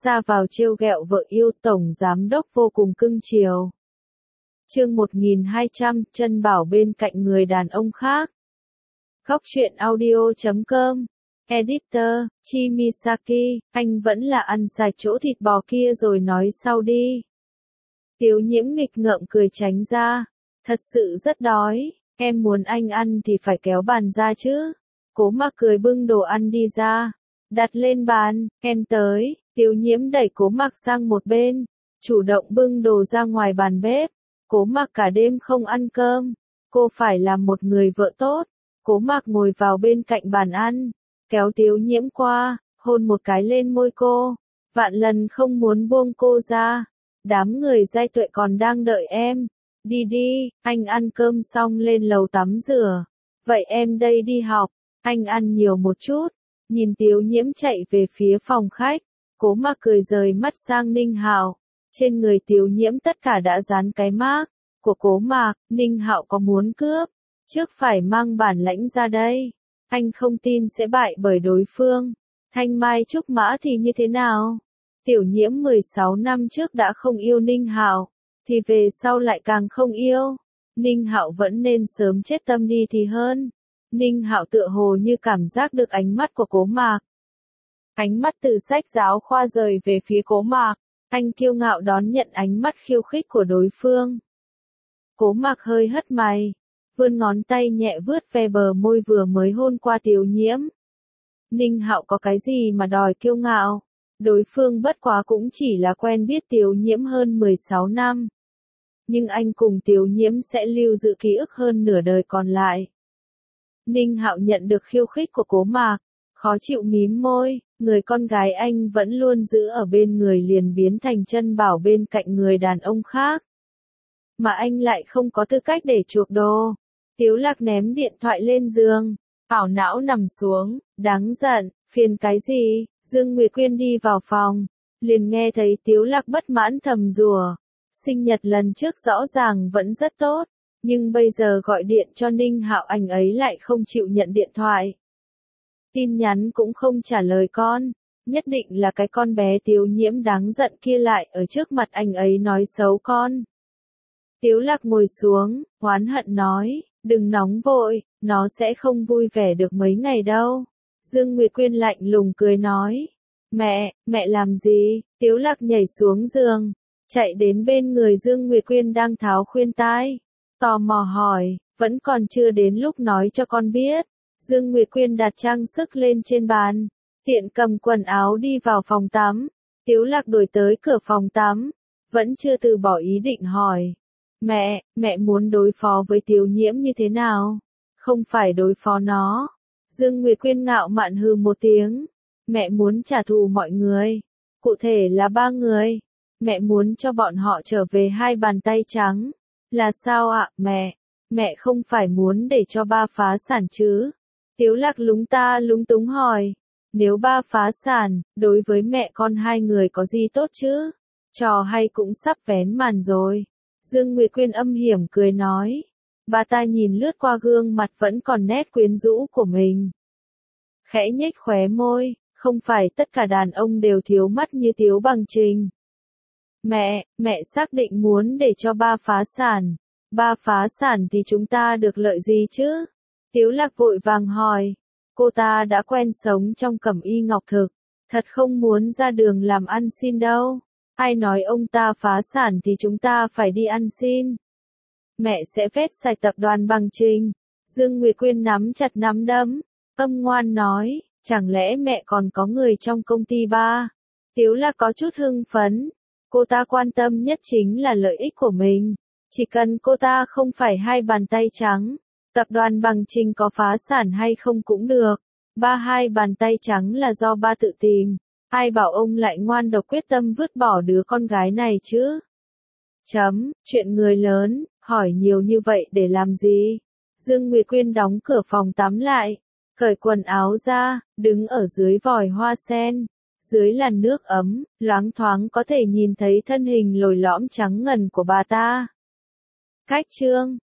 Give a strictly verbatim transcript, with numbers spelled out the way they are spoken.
ra vào trêu ghẹo vợ yêu, tổng giám đốc vô cùng cưng chiều. Chương một nghìn hai trăm, Trân Bảo bên cạnh người đàn ông khác. Góc truyện audio chấm com. Editor, Chimisaki, anh vẫn là ăn sạch chỗ thịt bò kia rồi nói sau đi. Tiếu Nhiễm nghịch ngợm cười tránh ra. Thật sự rất đói, em muốn anh ăn thì phải kéo bàn ra chứ. Cố Mạc cười bưng đồ ăn đi ra. Đặt lên bàn, em tới. Tiếu Nhiễm đẩy Cố Mạc sang một bên, chủ động bưng đồ ra ngoài bàn bếp. Cố Mạc cả đêm không ăn cơm, cô phải là một người vợ tốt. Cố Mạc ngồi vào bên cạnh bàn ăn, kéo Tiếu Nhiễm qua, hôn một cái lên môi cô, vạn lần không muốn buông cô ra. Đám người giai tuệ còn đang đợi em. Đi đi, anh ăn cơm xong lên lầu tắm rửa. Vậy em đây đi học, anh ăn nhiều một chút. Nhìn Tiếu Nhiễm chạy về phía phòng khách, Cố Mạc cười rời mắt sang Ninh Hạo. Trên người Tiếu Nhiễm tất cả đã dán cái mác của Cố Mạc. Ninh Hạo có muốn cướp, trước phải mang bản lãnh ra đây. Anh không tin sẽ bại bởi đối phương. Thanh Mai Trúc Mã thì như thế nào? Tiểu Nhiễm mười sáu năm trước đã không yêu Ninh Hạo, thì về sau lại càng không yêu. Ninh Hạo vẫn nên sớm chết tâm đi thì hơn. Ninh Hạo tựa hồ như cảm giác được ánh mắt của Cố Mạc. Ánh mắt từ sách giáo khoa rời về phía Cố Mạc, anh kiêu ngạo đón nhận ánh mắt khiêu khích của đối phương. Cố Mạc hơi hất mày, vươn ngón tay nhẹ vướt ve bờ môi vừa mới hôn qua Tiếu Nhiễm. Ninh Hạo có cái gì mà đòi kiêu ngạo? Đối phương bất quá cũng chỉ là quen biết Tiếu Nhiễm hơn mười sáu năm. Nhưng anh cùng Tiếu Nhiễm sẽ lưu giữ ký ức hơn nửa đời còn lại. Ninh Hạo nhận được khiêu khích của Cố Mạc, khó chịu mím môi, người con gái anh vẫn luôn giữ ở bên người liền biến thành Trân Bảo bên cạnh người đàn ông khác. Mà anh lại không có tư cách để chuộc đồ. Tiếu Lạc ném điện thoại lên giường, ảo não nằm xuống, đáng giận, phiền cái gì? Dương Nguyệt Quyên đi vào phòng, liền nghe thấy Tiếu Lạc bất mãn thầm rủa. Sinh nhật lần trước rõ ràng vẫn rất tốt, nhưng bây giờ gọi điện cho Ninh Hạo anh ấy lại không chịu nhận điện thoại. Tin nhắn cũng không trả lời con, nhất định là cái con bé Tiếu Nhiễm đáng giận kia lại ở trước mặt anh ấy nói xấu con. Tiếu Lạc ngồi xuống, oán hận nói, đừng nóng vội, nó sẽ không vui vẻ được mấy ngày đâu. Dương Nguyệt Quyên lạnh lùng cười nói, mẹ, mẹ làm gì? Tiếu Lạc nhảy xuống giường, chạy đến bên người Dương Nguyệt Quyên đang tháo khuyên tai, tò mò hỏi, vẫn còn chưa đến lúc nói cho con biết. Dương Nguyệt Quyên đặt trang sức lên trên bàn, tiện cầm quần áo đi vào phòng tắm. Tiếu Lạc đuổi tới cửa phòng tắm, vẫn chưa từ bỏ ý định hỏi, mẹ, mẹ muốn đối phó với Tiếu Nhiễm như thế nào? Không phải đối phó nó. Dương Nguyệt Quyên ngạo mạn hừ một tiếng, mẹ muốn trả thù mọi người, cụ thể là ba người. Mẹ muốn cho bọn họ trở về hai bàn tay trắng. Là sao ạ, mẹ? Mẹ không phải muốn để cho ba phá sản chứ? Tiếu Lạc lúng ta lúng túng hỏi, nếu ba phá sản, đối với mẹ con hai người có gì tốt chứ? Trò hay cũng sắp vén màn rồi. Dương Nguyệt Quyên âm hiểm cười nói. Bà ta nhìn lướt qua gương mặt vẫn còn nét quyến rũ của mình, khẽ nhếch khóe môi, không phải tất cả đàn ông đều thiếu mắt như Tiếu Bằng Trình. Mẹ, mẹ xác định muốn để cho ba phá sản. Ba phá sản thì chúng ta được lợi gì chứ? Tiếu Lạc vội vàng hỏi. Cô ta đã quen sống trong cẩm y ngọc thực, thật không muốn ra đường làm ăn xin đâu. Ai nói ông ta phá sản thì chúng ta phải đi ăn xin. Mẹ sẽ vét sạch tập đoàn Bằng Trình. Dương Nguyệt Quyên nắm chặt nắm đấm, âm ngoan nói, chẳng lẽ mẹ còn có người trong công ty ba? Tiếu Lạc có chút hưng phấn. Cô ta quan tâm nhất chính là lợi ích của mình. Chỉ cần cô ta không phải hai bàn tay trắng, tập đoàn Bằng Trình có phá sản hay không cũng được. Ba hai bàn tay trắng là do ba tự tìm. Ai bảo ông lại ngoan độc quyết tâm vứt bỏ đứa con gái này chứ? Chấm, chuyện người lớn, hỏi nhiều như vậy để làm gì? Dương Nguyệt Quyên đóng cửa phòng tắm lại, cởi quần áo ra, đứng ở dưới vòi hoa sen. Dưới làn nước ấm, loáng thoáng có thể nhìn thấy thân hình lồi lõm trắng ngần của bà ta. Cách chương